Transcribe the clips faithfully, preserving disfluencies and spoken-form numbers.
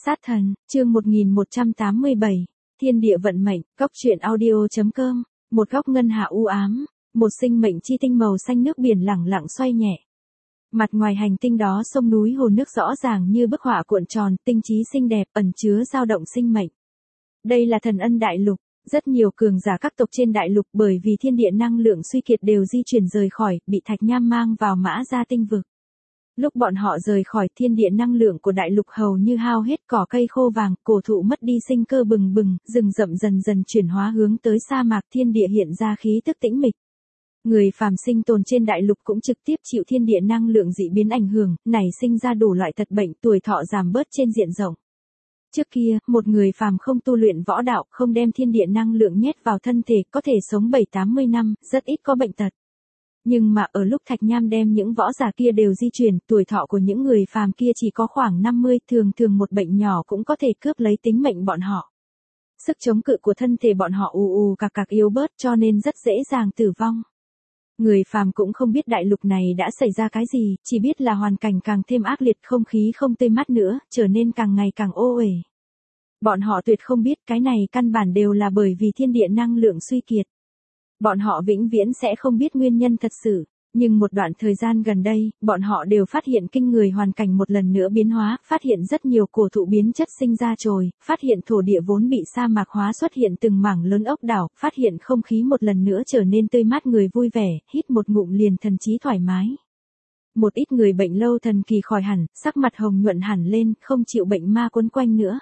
Sát thần, chương một nghìn một trăm tám mươi bảy, Thiên địa vận mệnh, Cốc truyện audio.com, một góc ngân hà u ám, một sinh mệnh chi tinh màu xanh nước biển lẳng lặng xoay nhẹ. Mặt ngoài hành tinh đó sông núi hồ nước rõ ràng như bức họa cuộn tròn, tinh trí xinh đẹp, ẩn chứa dao động sinh mệnh. Đây là Thần Ân Đại Lục, rất nhiều cường giả các tộc trên đại lục bởi vì thiên địa năng lượng suy kiệt đều di chuyển rời khỏi, bị Thạch Nham mang vào Mã Gia tinh vực. Lúc bọn họ rời khỏi, thiên địa năng lượng của đại lục hầu như hao hết, cỏ cây khô vàng, cổ thụ mất đi sinh cơ bừng bừng, rừng rậm dần dần chuyển hóa hướng tới sa mạc, thiên địa hiện ra khí tức tĩnh mịch. Người phàm sinh tồn trên đại lục cũng trực tiếp chịu thiên địa năng lượng dị biến ảnh hưởng, nảy sinh ra đủ loại tật bệnh, tuổi thọ giảm bớt trên diện rộng. Trước kia, một người phàm không tu luyện võ đạo, không đem thiên địa năng lượng nhét vào thân thể, có thể sống bảy tám mươi năm, rất ít có bệnh tật. Nhưng mà ở lúc Thạch Nham đem những võ giả kia đều di chuyển, tuổi thọ của những người phàm kia chỉ có khoảng năm mươi, thường thường một bệnh nhỏ cũng có thể cướp lấy tính mệnh bọn họ. Sức chống cự của thân thể bọn họ ù ù cạc cạc yếu bớt cho nên rất dễ dàng tử vong. Người phàm cũng không biết đại lục này đã xảy ra cái gì, chỉ biết là hoàn cảnh càng thêm ác liệt, không khí không tươi mát nữa, trở nên càng ngày càng ô uể. Bọn họ tuyệt không biết cái này căn bản đều là bởi vì thiên địa năng lượng suy kiệt. Bọn họ vĩnh viễn sẽ không biết nguyên nhân thật sự, nhưng một đoạn thời gian gần đây, bọn họ đều phát hiện kinh người hoàn cảnh một lần nữa biến hóa, phát hiện rất nhiều cổ thụ biến chất sinh ra trồi, phát hiện thổ địa vốn bị sa mạc hóa xuất hiện từng mảng lớn ốc đảo, phát hiện không khí một lần nữa trở nên tươi mát, người vui vẻ, hít một ngụm liền thần trí thoải mái. Một ít người bệnh lâu thần kỳ khỏi hẳn, sắc mặt hồng nhuận hẳn lên, không chịu bệnh ma quấn quanh nữa.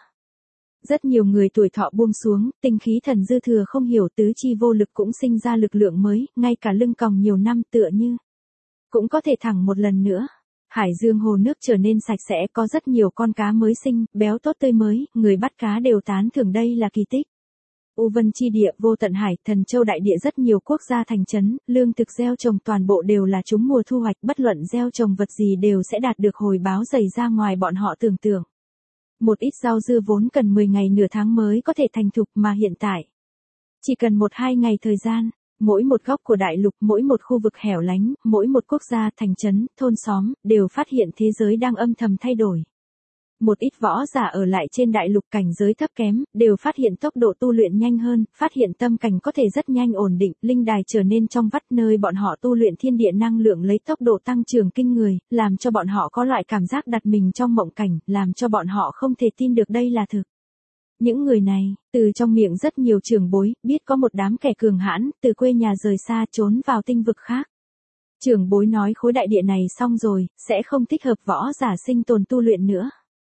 Rất nhiều người tuổi thọ buông xuống, tinh khí thần dư thừa không hiểu, tứ chi vô lực cũng sinh ra lực lượng mới, ngay cả lưng còng nhiều năm tựa như cũng có thể thẳng một lần nữa. Hải dương hồ nước trở nên sạch sẽ, có rất nhiều con cá mới sinh, béo tốt tươi mới, người bắt cá đều tán thưởng đây là kỳ tích. U Vân chi địa, vô tận hải, Thần Châu đại địa, rất nhiều quốc gia thành trấn, lương thực gieo trồng toàn bộ đều là trúng mùa thu hoạch, bất luận gieo trồng vật gì đều sẽ đạt được hồi báo dày ra ngoài bọn họ tưởng tượng. Một ít rau dưa vốn cần mười ngày nửa tháng mới có thể thành thục mà hiện tại chỉ cần một hai ngày thời gian, mỗi một góc của đại lục, mỗi một khu vực hẻo lánh, mỗi một quốc gia, thành trấn, thôn xóm, đều phát hiện thế giới đang âm thầm thay đổi. Một ít võ giả ở lại trên đại lục cảnh giới thấp kém, đều phát hiện tốc độ tu luyện nhanh hơn, phát hiện tâm cảnh có thể rất nhanh ổn định, linh đài trở nên trong vắt, nơi bọn họ tu luyện thiên địa năng lượng lấy tốc độ tăng trưởng kinh người, làm cho bọn họ có loại cảm giác đặt mình trong mộng cảnh, làm cho bọn họ không thể tin được đây là thực. Những người này, từ trong miệng rất nhiều trưởng bối, biết có một đám kẻ cường hãn, từ quê nhà rời xa trốn vào tinh vực khác. Trưởng bối nói khối đại địa này xong rồi, sẽ không thích hợp võ giả sinh tồn tu luyện nữa.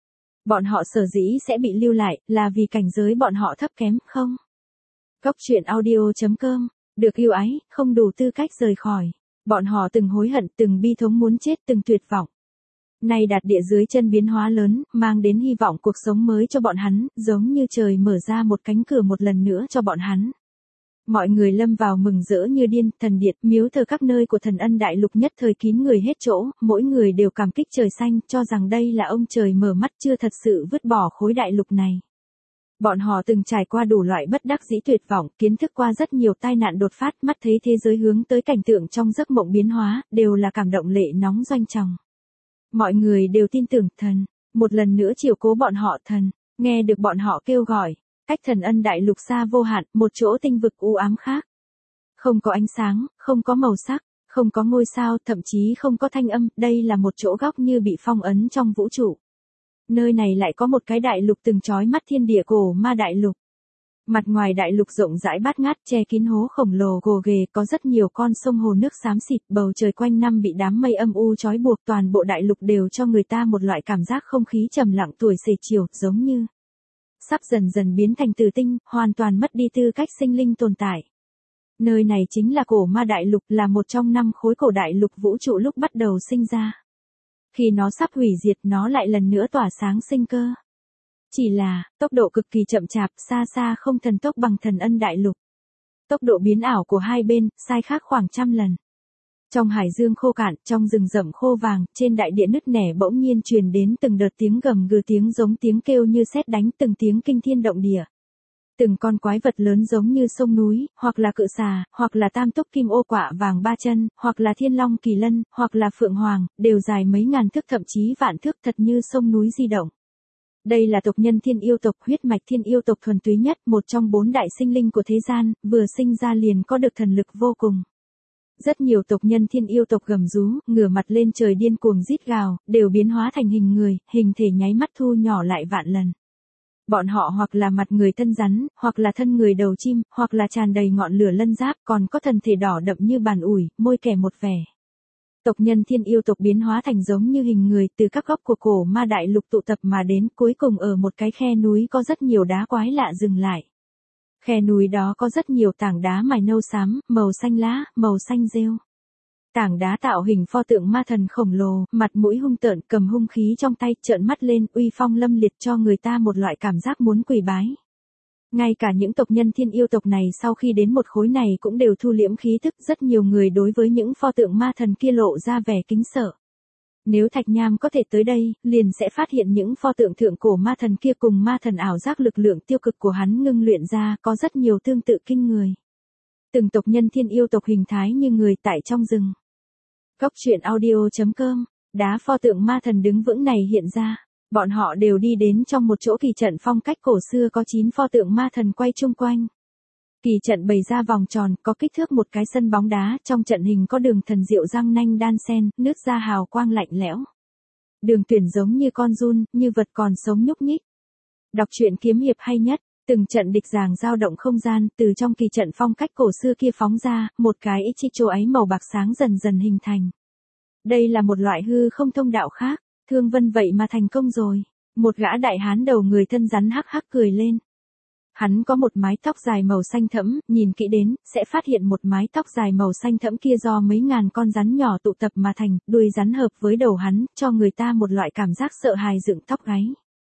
Bọn họ sở dĩ sẽ bị lưu lại, là vì cảnh giới bọn họ thấp kém, không? Cốc truyện audio.com, được yêu ái, không đủ tư cách rời khỏi. Bọn họ từng hối hận, từng bi thống muốn chết, từng tuyệt vọng. Nay đạt địa dưới chân biến hóa lớn, mang đến hy vọng cuộc sống mới cho bọn hắn, giống như trời mở ra một cánh cửa một lần nữa cho bọn hắn. Mọi người lâm vào mừng rỡ như điên, thần điện, miếu thờ các nơi của Thần Ân Đại Lục nhất thời kín người hết chỗ, mỗi người đều cảm kích trời xanh, cho rằng đây là ông trời mở mắt chưa thật sự vứt bỏ khối đại lục này. Bọn họ từng trải qua đủ loại bất đắc dĩ tuyệt vọng, kiến thức qua rất nhiều tai nạn đột phát, mắt thấy thế giới hướng tới cảnh tượng trong giấc mộng biến hóa, đều là cảm động lệ nóng doanh tròng. Mọi người đều tin tưởng thần, một lần nữa chiều cố bọn họ, thần, nghe được bọn họ kêu gọi. Cách Thần Ân Đại Lục xa vô hạn, một chỗ tinh vực u ám khác. Không có ánh sáng, không có màu sắc, không có ngôi sao, thậm chí không có thanh âm, đây là một chỗ góc như bị phong ấn trong vũ trụ. Nơi này lại có một cái đại lục từng chói mắt, thiên địa cổ ma đại lục. Mặt ngoài đại lục rộng rãi bát ngát, che kín hố khổng lồ gồ ghề, có rất nhiều con sông hồ nước xám xịt, bầu trời quanh năm bị đám mây âm u trói buộc, toàn bộ đại lục đều cho người ta một loại cảm giác không khí trầm lặng tuổi xế chiều, giống như sắp dần dần biến thành tử tinh, hoàn toàn mất đi tư cách sinh linh tồn tại. Nơi này chính là cổ ma đại lục, là một trong năm khối cổ đại lục vũ trụ lúc bắt đầu sinh ra. Khi nó sắp hủy diệt, nó lại lần nữa tỏa sáng sinh cơ. Chỉ là, tốc độ cực kỳ chậm chạp, xa xa không thần tốc bằng Thần Ân Đại Lục. Tốc độ biến ảo của hai bên, sai khác khoảng trăm lần. Trong hải dương khô cạn, trong rừng rậm khô vàng, trên đại địa nứt nẻ bỗng nhiên truyền đến từng đợt tiếng gầm gừ, tiếng giống tiếng kêu như sét đánh, từng tiếng kinh thiên động địa. Từng con quái vật lớn giống như sông núi, hoặc là cự xà, hoặc là tam túc kim ô quạ vàng ba chân, hoặc là thiên long kỳ lân, hoặc là phượng hoàng, đều dài mấy ngàn thước thậm chí vạn thước, thật như sông núi di động. Đây là tộc nhân thiên yêu tộc, huyết mạch thiên yêu tộc thuần túy nhất, một trong bốn đại sinh linh của thế gian, vừa sinh ra liền có được thần lực vô cùng. Rất nhiều tộc nhân thiên yêu tộc gầm rú, ngửa mặt lên trời điên cuồng rít gào, đều biến hóa thành hình người, hình thể nháy mắt thu nhỏ lại vạn lần. Bọn họ hoặc là mặt người thân rắn, hoặc là thân người đầu chim, hoặc là tràn đầy ngọn lửa lân giáp, còn có thân thể đỏ đậm như bàn ủi, môi kẻ một vẻ. Tộc nhân thiên yêu tộc biến hóa thành giống như hình người, từ các góc của cổ ma đại lục tụ tập mà đến, cuối cùng ở một cái khe núi có rất nhiều đá quái lạ dừng lại. Khe núi đó có rất nhiều tảng đá mài nâu xám, màu xanh lá, màu xanh rêu. Tảng đá tạo hình pho tượng ma thần khổng lồ, mặt mũi hung tợn, cầm hung khí trong tay, trợn mắt lên, uy phong lâm liệt cho người ta một loại cảm giác muốn quỳ bái. Ngay cả những tộc nhân thiên yêu tộc này sau khi đến một khối này cũng đều thu liễm khí thức, rất nhiều người đối với những pho tượng ma thần kia lộ ra vẻ kính sợ. Nếu Thạch Nham có thể tới đây, liền sẽ phát hiện những pho tượng thượng cổ ma thần kia cùng ma thần ảo giác lực lượng tiêu cực của hắn ngưng luyện ra có rất nhiều tương tự kinh người. Từng tộc nhân thiên yêu tộc hình thái như người tại trong rừng. Góc truyện audio chấm com, đá pho tượng ma thần đứng vững này hiện ra. Bọn họ đều đi đến trong một chỗ kỳ trận phong cách cổ xưa có chín pho tượng ma thần quay chung quanh. Kỳ trận bày ra vòng tròn, có kích thước một cái sân bóng đá, trong trận hình có đường thần diệu răng nanh đan sen, nước ra hào quang lạnh lẽo. Đường tuyển giống như con giun, như vật còn sống nhúc nhích. Đọc truyện kiếm hiệp hay nhất, từng trận địch giằng dao động không gian, từ trong kỳ trận phong cách cổ xưa kia phóng ra, một cái Ichicho ấy màu bạc sáng dần dần hình thành. Đây là một loại hư không thông đạo khác. Thương Vân vậy mà thành công rồi. Một gã đại hán đầu người thân rắn hắc hắc cười lên. Hắn có một mái tóc dài màu xanh thẫm, nhìn kỹ đến, sẽ phát hiện một mái tóc dài màu xanh thẫm kia do mấy ngàn con rắn nhỏ tụ tập mà thành, đuôi rắn hợp với đầu hắn, cho người ta một loại cảm giác sợ hãi dựng tóc gáy.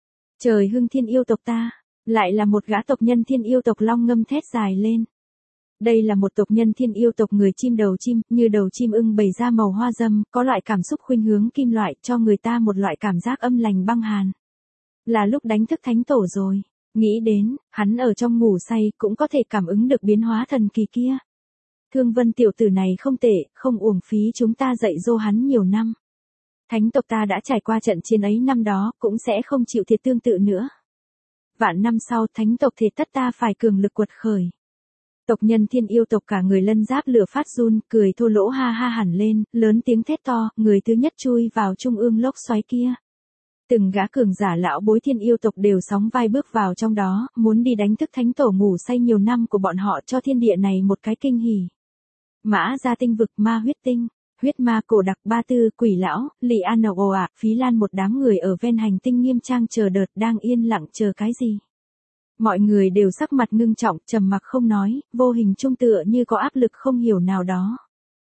Trời hưng thiên yêu tộc ta, lại là một gã tộc nhân thiên yêu tộc long ngâm thét dài lên. Đây là một tộc nhân thiên yêu tộc người chim đầu chim, như đầu chim ưng bày ra màu hoa dâm, có loại cảm xúc khuynh hướng kim loại, cho người ta một loại cảm giác âm lành băng hàn. Là lúc đánh thức thánh tổ rồi. Nghĩ đến, hắn ở trong ngủ say, cũng có thể cảm ứng được biến hóa thần kỳ kia. Thương Vân tiểu tử này không tệ, không uổng phí chúng ta dạy dỗ hắn nhiều năm. Thánh tộc ta đã trải qua trận chiến ấy năm đó, cũng sẽ không chịu thiệt tương tự nữa. Vạn năm sau, thánh tộc thì tất ta phải cường lực quật khởi. Tộc nhân thiên yêu tộc cả người lân giáp lửa phát run, cười thô lỗ ha ha hẳn lên, lớn tiếng thét to, người thứ nhất chui vào trung ương lốc xoáy kia. Từng gã cường giả lão bối thiên yêu tộc đều sóng vai bước vào trong đó, muốn đi đánh thức thánh tổ ngủ say nhiều năm của bọn họ cho thiên địa này một cái kinh hỉ. Mã Gia tinh vực ma huyết tinh, huyết ma cổ đặc ba tư, quỷ lão, lì an ồ ạ, phí lan một đám người ở ven hành tinh nghiêm trang chờ đợt đang yên lặng chờ cái gì. Mọi người đều sắc mặt ngưng trọng, trầm mặc không nói, vô hình trung tựa như có áp lực không hiểu nào đó.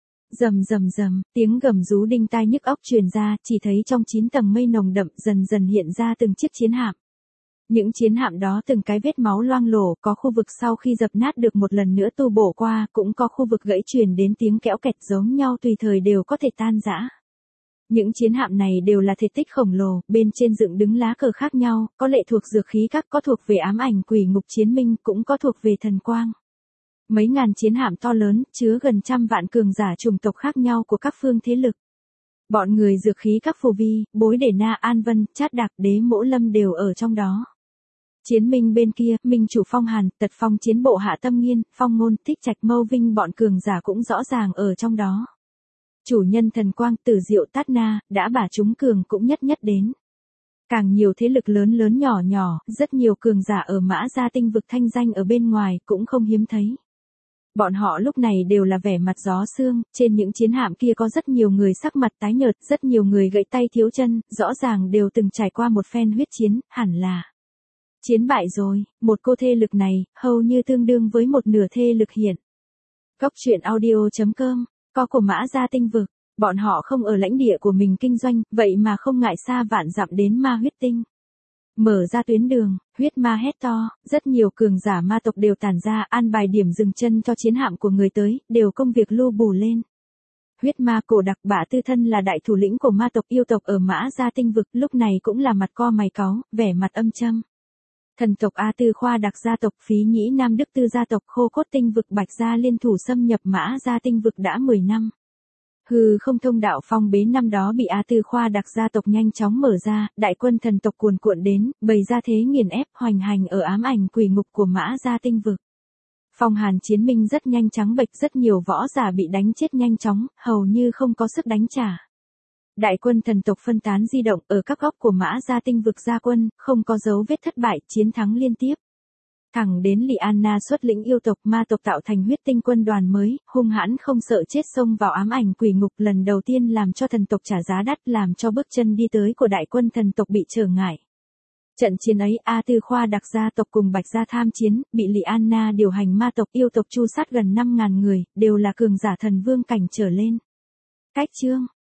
Rầm rầm rầm, tiếng gầm rú đinh tai nhức óc truyền ra, chỉ thấy trong chín tầng mây nồng đậm dần dần hiện ra từng chiếc chiến hạm. Những chiến hạm đó từng cái vết máu loang lổ, có khu vực sau khi dập nát được một lần nữa tu bổ qua, cũng có khu vực gãy truyền đến tiếng kẽo kẹt giống nhau tùy thời đều có thể tan rã. Những chiến hạm này đều là thể tích khổng lồ, bên trên dựng đứng lá cờ khác nhau, có lệ thuộc dược khí các, có thuộc về ám ảnh quỷ ngục chiến minh, cũng có thuộc về thần quang. Mấy ngàn chiến hạm to lớn, chứa gần trăm vạn cường giả chủng tộc khác nhau của các phương thế lực. Bọn người dược khí các phù vi, bối để na An Vân, Chát Đạc, Đế Mỗ Lâm đều ở trong đó. Chiến minh bên kia, Minh chủ Phong Hàn, Tật Phong chiến bộ Hạ Tâm Nghiên, Phong Ngôn, Thích Trạch Mâu Vinh bọn cường giả cũng rõ ràng ở trong đó. Chủ nhân thần quang, Tử Diệu Tát Na, đã bà chúng cường cũng nhất nhất đến. Càng nhiều thế lực lớn lớn nhỏ nhỏ, rất nhiều cường giả ở Mã Gia tinh vực thanh danh ở bên ngoài cũng không hiếm thấy. Bọn họ lúc này đều là vẻ mặt gió sương, trên những chiến hạm kia có rất nhiều người sắc mặt tái nhợt, rất nhiều người gãy tay thiếu chân, rõ ràng đều từng trải qua một phen huyết chiến, hẳn là chiến bại rồi, một cô thê lực này, hầu như tương đương với một nửa thê lực hiện. Góc truyện audio chấm com, có của Mã Gia tinh vực, bọn họ không ở lãnh địa của mình kinh doanh, vậy mà không ngại xa vạn dặm đến ma huyết tinh. Mở ra tuyến đường, huyết ma hét to, rất nhiều cường giả ma tộc đều tản ra, an bài điểm dừng chân cho chiến hạm của người tới, đều công việc lưu bù lên. Huyết ma cổ đặc bả tư thân là đại thủ lĩnh của ma tộc yêu tộc ở Mã Gia tinh vực, lúc này cũng là mặt co mày cáu, vẻ mặt âm châm. Thần tộc A Tư Khoa đặc gia tộc Phí Nhĩ Nam Đức Tư gia tộc Khô Cốt tinh vực Bạch Gia liên thủ xâm nhập Mã Gia tinh vực đã mười năm. Hư không thông đạo phong bế năm đó bị A Tư Khoa đặc gia tộc nhanh chóng mở ra, đại quân thần tộc cuồn cuộn đến, bày ra thế nghiền ép hoành hành ở ám ảnh quỷ ngục của Mã Gia tinh vực. Phong hàn chiến minh rất nhanh trắng bệch, rất nhiều võ giả bị đánh chết nhanh chóng, hầu như không có sức đánh trả. Đại quân thần tộc phân tán di động ở các góc của Mã Gia tinh vực ra quân, không có dấu vết thất bại, chiến thắng liên tiếp. Thẳng đến Liana xuất lĩnh yêu tộc ma tộc tạo thành huyết tinh quân đoàn mới, hung hãn không sợ chết xông vào ám ảnh quỷ ngục, lần đầu tiên làm cho thần tộc trả giá đắt, làm cho bước chân đi tới của đại quân thần tộc bị trở ngại. Trận chiến ấy A Tư Khoa đặc gia tộc cùng Bạch Gia tham chiến, bị Liana điều hành ma tộc yêu tộc tru sát gần năm ngàn người, đều là cường giả thần vương cảnh trở lên. Cách chương